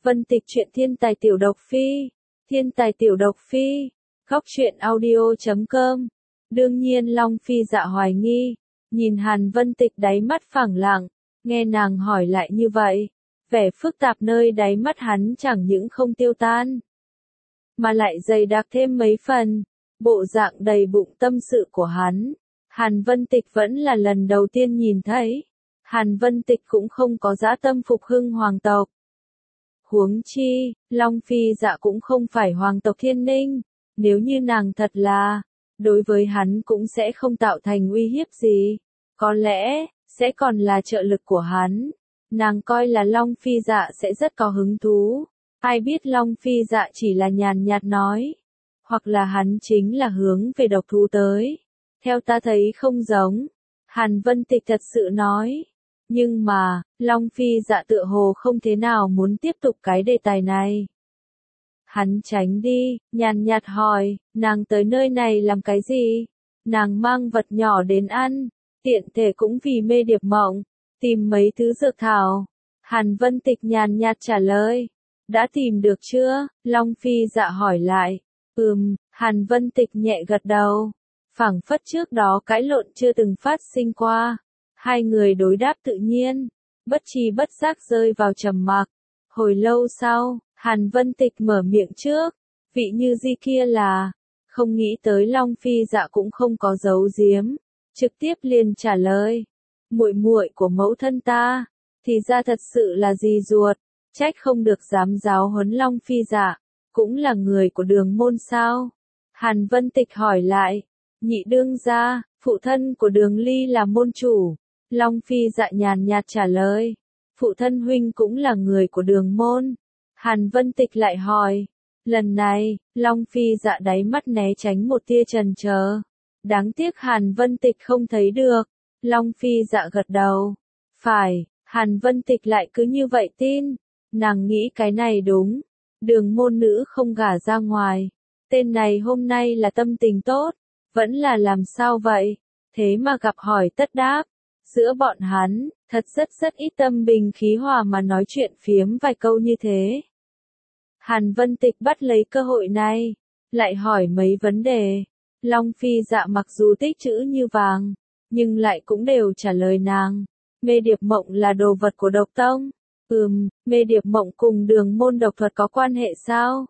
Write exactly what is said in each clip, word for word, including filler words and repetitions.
Vân Tịch truyện thiên tài tiểu độc phi, thiên tài tiểu độc phi, góc truyện audio chấm com. Đương nhiên Long Phi Dạ hoài nghi, nhìn Hàn Vân Tịch đáy mắt phẳng lặng, nghe nàng hỏi lại như vậy, vẻ phức tạp nơi đáy mắt hắn chẳng những không tiêu tan, mà lại dày đặc thêm mấy phần, bộ dạng đầy bụng tâm sự của hắn. Hàn Vân Tịch vẫn là lần đầu tiên nhìn thấy, Hàn Vân Tịch cũng không có dã tâm phục hưng hoàng tộc. Huống chi, Long Phi Dạ cũng không phải hoàng tộc Thiên Ninh, nếu như nàng thật là, đối với hắn cũng sẽ không tạo thành uy hiếp gì, có lẽ, sẽ còn là trợ lực của hắn. Nàng coi là Long Phi Dạ sẽ rất có hứng thú, ai biết Long Phi Dạ chỉ là nhàn nhạt nói, hoặc là hắn chính là hướng về độc thú tới. Theo ta thấy không giống, Hàn Vân Tịch thật sự nói. Nhưng mà, Long Phi Dạ tựa hồ không thế nào muốn tiếp tục cái đề tài này. Hắn tránh đi, nhàn nhạt hỏi, nàng tới nơi này làm cái gì? Nàng mang vật nhỏ đến ăn, tiện thể cũng vì mê điệp mộng, tìm mấy thứ dược thảo. Hàn Vân Tịch nhàn nhạt trả lời, đã tìm được chưa? Long Phi Dạ hỏi lại, ừm, Hàn Vân Tịch nhẹ gật đầu, phảng phất trước đó cãi lộn chưa từng phát sinh qua. Hai người đối đáp tự nhiên, bất tri bất giác rơi vào trầm mặc. Hồi lâu sau, Hàn Vân Tịch mở miệng trước, vị Như Di kia là, không nghĩ tới Long Phi Dạ cũng không có giấu giếm, trực tiếp liền trả lời, muội muội của mẫu thân ta, thì ra thật sự là dì ruột, trách không được dám giáo huấn Long Phi Dạ, cũng là người của Đường môn sao? Hàn Vân Tịch hỏi lại, nhị đương gia, phụ thân của Đường Ly là môn chủ. Long Phi Dạ nhàn nhạt trả lời, phụ thân huynh cũng là người của Đường môn. Hàn Vân Tịch lại hỏi, lần này, Long Phi Dạ đáy mắt né tránh một tia chần chờ. Đáng tiếc Hàn Vân Tịch không thấy được. Long Phi Dạ gật đầu. Phải, Hàn Vân Tịch lại cứ như vậy tin. Nàng nghĩ cái này đúng. Đường môn nữ không gả ra ngoài. Tên này hôm nay là tâm tình tốt. Vẫn là làm sao vậy? Thế mà gặp hỏi tất đáp. Giữa bọn hắn, thật rất rất ít tâm bình khí hòa mà nói chuyện phiếm vài câu như thế. Hàn Vân Tịch bắt lấy cơ hội này, lại hỏi mấy vấn đề. Long Phi Dạ mặc dù tích chữ như vàng, nhưng lại cũng đều trả lời nàng. Mê điệp mộng là đồ vật của độc tông. Ừm, mê điệp mộng cùng đường môn độc thuật có quan hệ sao?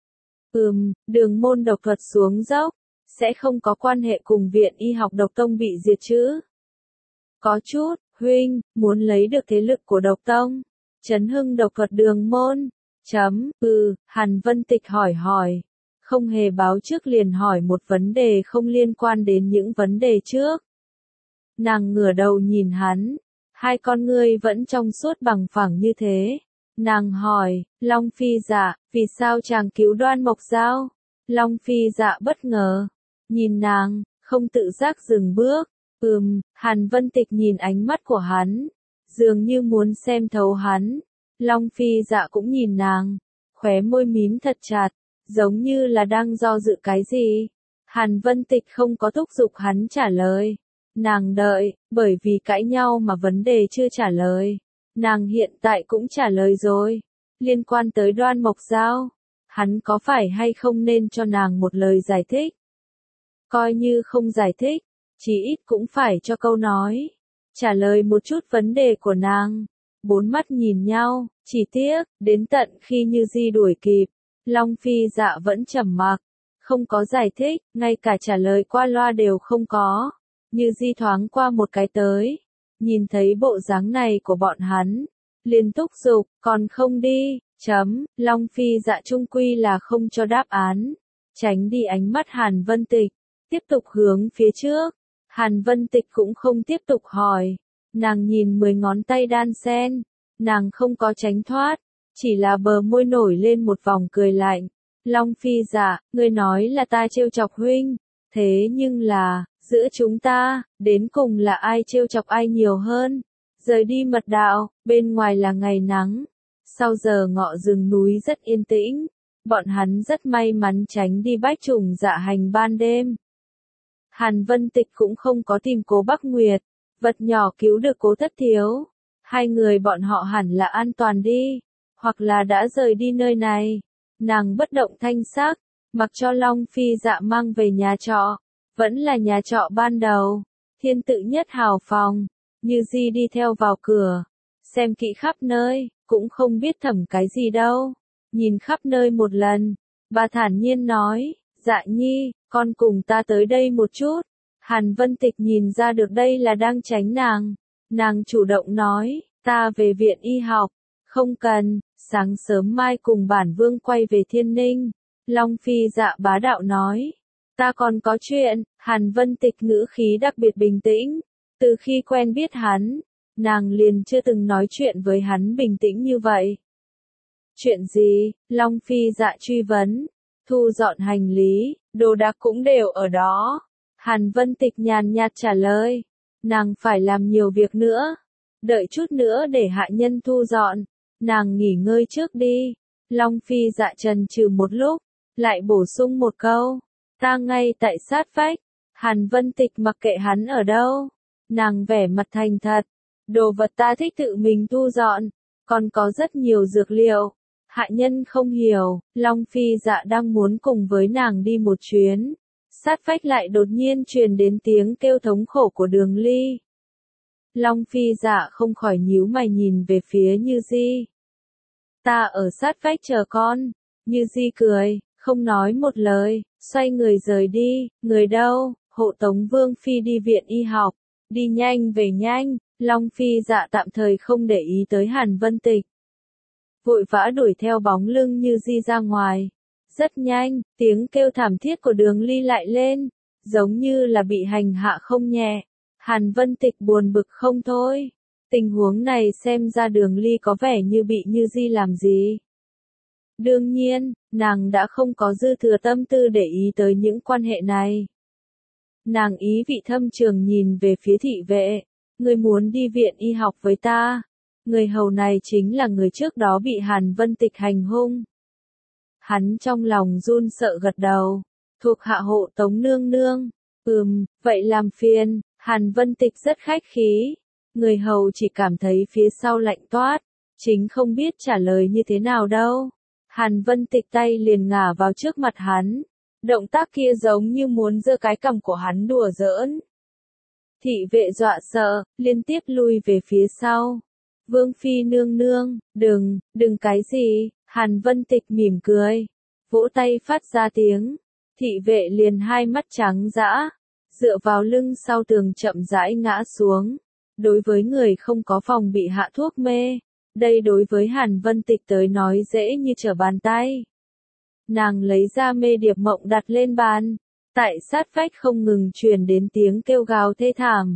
Ừm, đường môn độc thuật xuống dốc, sẽ không có quan hệ cùng viện y học độc tông bị diệt chứ? Có chút, huynh, muốn lấy được thế lực của độc tông. Chấn hưng độc thuật đường môn. Chấm, ừ, Hàn Vân Tịch hỏi hỏi. Không hề báo trước liền hỏi một vấn đề không liên quan đến những vấn đề trước. Nàng ngửa đầu nhìn hắn. Hai con ngươi vẫn trong suốt bằng phẳng như thế. Nàng hỏi, Long Phi Dạ, vì sao chàng cứu Đoan Mộc Giao? Long Phi Dạ bất ngờ. Nhìn nàng, không tự giác dừng bước. Ừm, Hàn Vân Tịch nhìn ánh mắt của hắn, dường như muốn xem thấu hắn. Long Phi Dạ cũng nhìn nàng, khóe môi mím thật chặt, giống như là đang do dự cái gì. Hàn Vân Tịch không có thúc giục hắn trả lời. Nàng đợi, bởi vì cãi nhau mà vấn đề chưa trả lời. Nàng hiện tại cũng trả lời rồi. Liên quan tới Đoan Mộc Giao, hắn có phải hay không nên cho nàng một lời giải thích? Coi như không giải thích, chỉ ít cũng phải cho câu nói, trả lời một chút vấn đề của nàng. Bốn mắt nhìn nhau, chỉ tiếc, đến tận khi Như Di đuổi kịp, Long Phi Dạ vẫn trầm mặc, không có giải thích, ngay cả trả lời qua loa đều không có. Như Di thoáng qua một cái tới, nhìn thấy bộ dáng này của bọn hắn, liền thúc giục, còn không đi, chấm, Long Phi Dạ chung quy là không cho đáp án, tránh đi ánh mắt Hàn Vân Tịch, tiếp tục hướng phía trước. Hàn Vân Tịch cũng không tiếp tục hỏi, nàng nhìn mười ngón tay đan sen, nàng không có tránh thoát, chỉ là bờ môi nổi lên một vòng cười lạnh. Long Phi Dạ, ngươi nói là ta trêu chọc huynh, thế nhưng là, giữa chúng ta, đến cùng là ai trêu chọc ai nhiều hơn? Rời đi mật đạo, bên ngoài là ngày nắng, sau giờ ngọ rừng núi rất yên tĩnh, bọn hắn rất may mắn tránh đi bách trùng dạ hành ban đêm. Hàn Vân Tịch cũng không có tìm Cố Bắc Nguyệt, vật nhỏ cứu được Cố Thất Thiếu. Hai người bọn họ hẳn là an toàn đi. hoặc là đã rời đi nơi này. Nàng bất động thanh sắc, mặc cho Long Phi Dạ mang về nhà trọ, vẫn là nhà trọ ban đầu, thiên tự nhất hào phòng. Như Di đi theo vào cửa, xem kỹ khắp nơi, cũng không biết thẩm cái gì đâu. Nhìn khắp nơi một lần, bà thản nhiên nói, Dạ Nhi, con cùng ta tới đây một chút. Hàn Vân Tịch nhìn ra được đây là đang tránh nàng. Nàng chủ động nói, ta về viện y học. Không cần, sáng sớm mai cùng bản vương quay về Thiên Ninh. Long Phi Dạ bá đạo nói, ta còn có chuyện. Hàn Vân Tịch ngữ khí đặc biệt bình tĩnh. Từ khi quen biết hắn, nàng liền chưa từng nói chuyện với hắn bình tĩnh như vậy. Chuyện gì? Long Phi Dạ truy vấn. Thu dọn hành lý, đồ đạc cũng đều ở đó. Hàn Vân Tịch nhàn nhạt trả lời. Nàng phải làm nhiều việc nữa. Đợi chút nữa để hạ nhân thu dọn. Nàng nghỉ ngơi trước đi. Long Phi Dạ trần trừ một lúc, lại bổ sung một câu. Ta ngay tại sát vách. Hàn Vân Tịch mặc kệ hắn ở đâu. Nàng vẻ mặt thành thật. Đồ vật ta thích tự mình thu dọn. Còn có rất nhiều dược liệu. Hạ nhân không hiểu, Long Phi Dạ đang muốn cùng với nàng đi một chuyến. Sát vách lại đột nhiên truyền đến tiếng kêu thống khổ của Đường Ly. Long Phi Dạ không khỏi nhíu mày nhìn về phía Như Di. Ta ở sát vách chờ con. Như Di cười, không nói một lời, xoay người rời đi. Người đâu? Hộ tống Vương Phi đi viện y học. Đi nhanh về nhanh. Long Phi Dạ tạm thời không để ý tới Hàn Vân Tịch. Vội vã đuổi theo bóng lưng Như Di ra ngoài. Rất nhanh, tiếng kêu thảm thiết của Đường Ly lại lên, giống như là bị hành hạ không nhẹ. Hàn Vân Tịch buồn bực không thôi. Tình huống này xem ra Đường Ly có vẻ như bị Như Di làm gì. Đương nhiên, nàng đã không có dư thừa tâm tư để ý tới những quan hệ này. Nàng ý vị thâm trường nhìn về phía thị vệ. Người muốn đi viện y học với ta. Người hầu này chính là người trước đó bị Hàn Vân Tịch hành hung. Hắn trong lòng run sợ gật đầu. Thuộc hạ hộ tống nương nương. Ừm, vậy làm phiền. Hàn Vân Tịch rất khách khí. Người hầu chỉ cảm thấy phía sau lạnh toát. Chính không biết trả lời như thế nào đâu. Hàn Vân Tịch tay liền ngả vào trước mặt hắn. Động tác kia giống như muốn giơ cái cằm của hắn đùa giỡn. Thị vệ dọa sợ, liên tiếp lui về phía sau. Vương Phi nương nương, đừng, đừng cái gì. Hàn Vân Tịch mỉm cười, vỗ tay phát ra tiếng. Thị vệ liền hai mắt trắng dã, dựa vào lưng sau tường chậm rãi ngã xuống. Đối với người không có phòng bị hạ thuốc mê, đây đối với Hàn Vân Tịch tới nói dễ như trở bàn tay. Nàng lấy ra mê điệp mộng đặt lên bàn. Tại sát vách không ngừng truyền đến tiếng kêu gào thê thảm.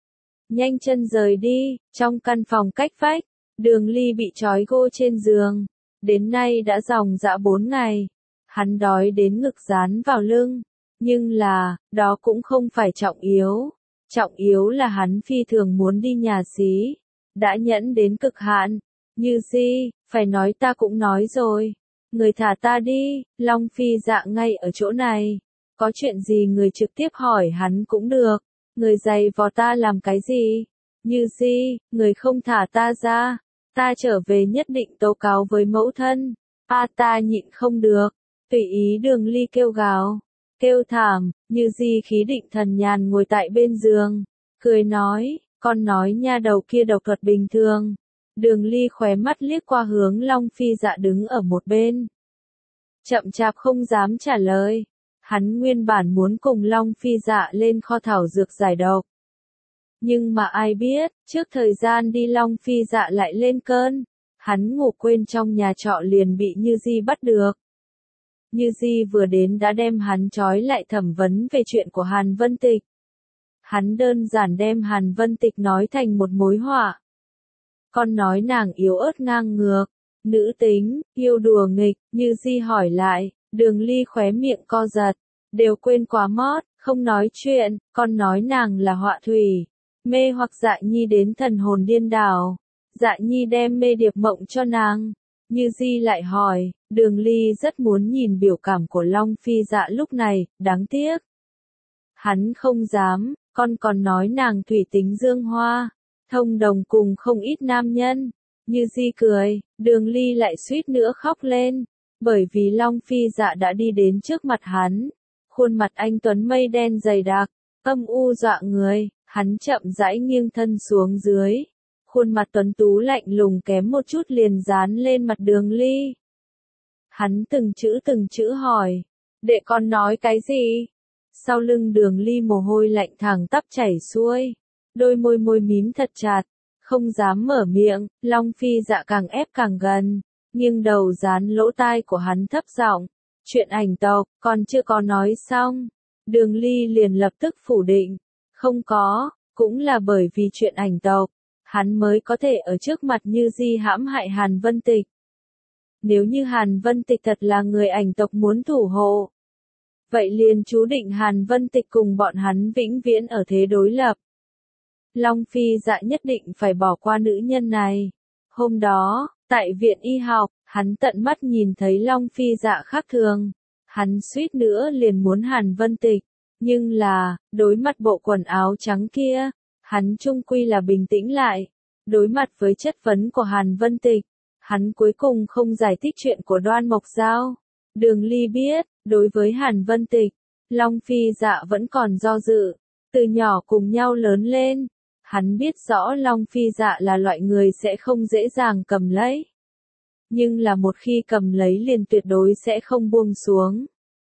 Nhanh chân rời đi. Trong căn phòng cách vách, Đường Ly bị trói gô trên giường. Đến nay đã dòng dã bốn ngày. Hắn đói đến ngực dán vào lưng. Nhưng là, đó cũng không phải trọng yếu. Trọng yếu là hắn phi thường muốn đi nhà xí. Đã nhẫn đến cực hạn. Như Di, phải nói ta cũng nói rồi. Người thả ta đi. Long Phi Dạ ngay ở chỗ này. Có chuyện gì người trực tiếp hỏi hắn cũng được. Người giày vò ta làm cái gì? Như Di, người không thả ta ra. Ta trở về nhất định tố cáo với mẫu thân. A ta nhịn không được. Tùy ý Đường Ly kêu gào. Kêu thảm, Như Di khí định thần nhàn ngồi tại bên giường. Cười nói, con nói nha đầu kia độc thuật bình thường. Đường Ly khóe mắt liếc qua hướng Long Phi Dạ đứng ở một bên. Chậm chạp không dám trả lời. Hắn nguyên bản muốn cùng Long Phi Dạ lên kho thảo dược giải độc. Nhưng mà ai biết, trước thời gian đi Long Phi Dạ lại lên cơn. Hắn ngủ quên trong nhà trọ liền bị Như Di bắt được. Như Di vừa đến đã đem hắn trói lại thẩm vấn về chuyện của Hàn Vân Tịch. Hắn đơn giản đem Hàn Vân Tịch nói thành một mối họa. Con nói nàng yếu ớt ngang ngược, nữ tính, yêu đùa nghịch. Như Di hỏi lại. Đường Ly khóe miệng co giật, đều quên quá mót, không nói chuyện. Con nói nàng là họa thủy, mê hoặc Dạ Nhi đến thần hồn điên đảo. Dạ Nhi đem mê điệp mộng cho nàng. Như Di lại hỏi. Đường Ly rất muốn nhìn biểu cảm của Long Phi Dạ lúc này, đáng tiếc. Hắn không dám. Con còn nói nàng thủy tính dương hoa, thông đồng cùng không ít nam nhân. Như Di cười, Đường Ly lại suýt nữa khóc lên, bởi vì Long Phi Dạ đã đi đến trước mặt hắn. Khuôn mặt anh tuấn mây đen dày đặc, âm u dọa người, hắn chậm rãi nghiêng thân xuống dưới. Khuôn mặt tuấn tú lạnh lùng kém một chút liền dán lên mặt Đường Ly. Hắn từng chữ từng chữ hỏi, đệ con nói cái gì? Sau lưng Đường Ly mồ hôi lạnh thẳng tắp chảy xuôi, đôi môi môi mím thật chặt, không dám mở miệng. Long Phi Dạ càng ép càng gần, nghiêng đầu dán lỗ tai của hắn thấp giọng, chuyện ảnh tộc, còn chưa có nói xong. Đường Ly liền lập tức phủ định, không có, cũng là bởi vì chuyện ảnh tộc, hắn mới có thể ở trước mặt Như Di hãm hại Hàn Vân Tịch. Nếu như Hàn Vân Tịch thật là người ảnh tộc muốn thủ hộ, vậy liền chú định Hàn Vân Tịch cùng bọn hắn vĩnh viễn ở thế đối lập. Long Phi Dạ nhất định phải bỏ qua nữ nhân này. Hôm đó, tại viện y học, hắn tận mắt nhìn thấy Long Phi Dạ khác thường. Hắn suýt nữa liền muốn Hàn Vân Tịch, nhưng là, đối mặt bộ quần áo trắng kia, hắn chung quy là bình tĩnh lại. Đối mặt với chất vấn của Hàn Vân Tịch, hắn cuối cùng không giải thích chuyện của Đoan Mộc Giao. Đường Ly biết, đối với Hàn Vân Tịch, Long Phi Dạ vẫn còn do dự. Từ nhỏ cùng nhau lớn lên, hắn biết rõ Long Phi Dạ là loại người sẽ không dễ dàng cầm lấy. Nhưng là một khi cầm lấy liền tuyệt đối sẽ không buông xuống.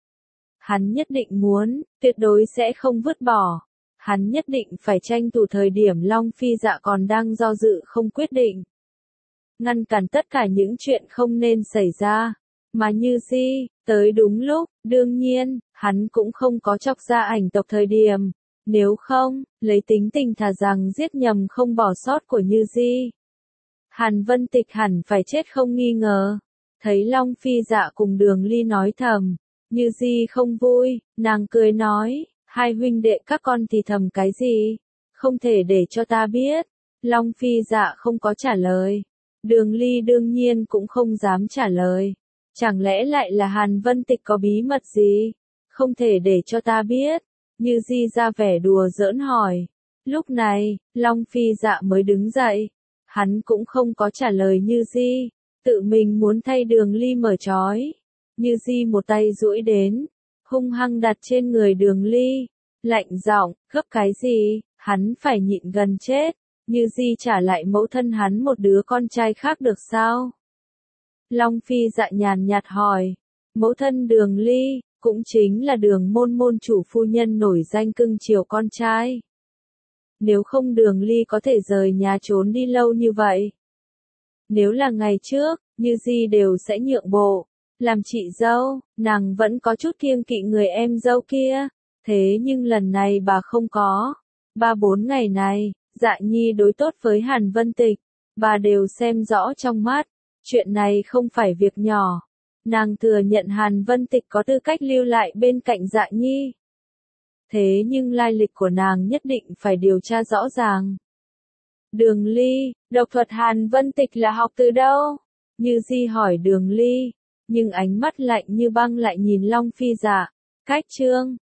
Hắn nhất định muốn, tuyệt đối sẽ không vứt bỏ. Hắn nhất định phải tranh thủ thời điểm Long Phi Dạ còn đang do dự không quyết định. Ngăn cản tất cả những chuyện không nên xảy ra. Mà Như Di, tới đúng lúc, đương nhiên, hắn cũng không có chọc ra ảnh tộc thời điểm. Nếu không, lấy tính tình thà rằng giết nhầm không bỏ sót của Như Di, Hàn Vân Tịch hẳn phải chết không nghi ngờ. Thấy Long Phi Dạ cùng Đường Ly nói thầm, Như Di không vui, nàng cười nói, hai huynh đệ các con thì thầm cái gì? Không thể để cho ta biết. Long Phi Dạ không có trả lời. Đường Ly đương nhiên cũng không dám trả lời. Chẳng lẽ lại là Hàn Vân Tịch có bí mật gì? Không thể để cho ta biết. Như Di ra vẻ đùa giỡn hỏi. Lúc này, Long Phi Dạ mới đứng dậy. Hắn cũng không có trả lời Như Di. Tự mình muốn thay Đường Ly mở trói. Như Di một tay duỗi đến, hung hăng đặt trên người Đường Ly. Lạnh giọng, gấp cái gì, hắn phải nhịn gần chết. Như Di trả lại mẫu thân hắn một đứa con trai khác được sao? Long Phi Dạ nhàn nhạt hỏi. Mẫu thân Đường Ly, cũng chính là Đường môn môn chủ phu nhân nổi danh cưng chiều con trai. Nếu không Đường Ly có thể rời nhà trốn đi lâu như vậy. Nếu là ngày trước, Như Di đều sẽ nhượng bộ. Làm chị dâu, nàng vẫn có chút kiêng kỵ người em dâu kia. Thế nhưng lần này bà không có. Ba bốn ngày này, Dạ Nhi đối tốt với Hàn Vân Tịch. Bà đều xem rõ trong mắt. Chuyện này không phải việc nhỏ. Nàng thừa nhận Hàn Vân Tịch có tư cách lưu lại bên cạnh Dạ Nhi. Thế nhưng lai lịch của nàng nhất định phải điều tra rõ ràng. Đường Ly, độc thuật Hàn Vân Tịch là học từ đâu? Như Di hỏi Đường Ly, nhưng ánh mắt lạnh như băng lại nhìn Long Phi Dạ. Cách chương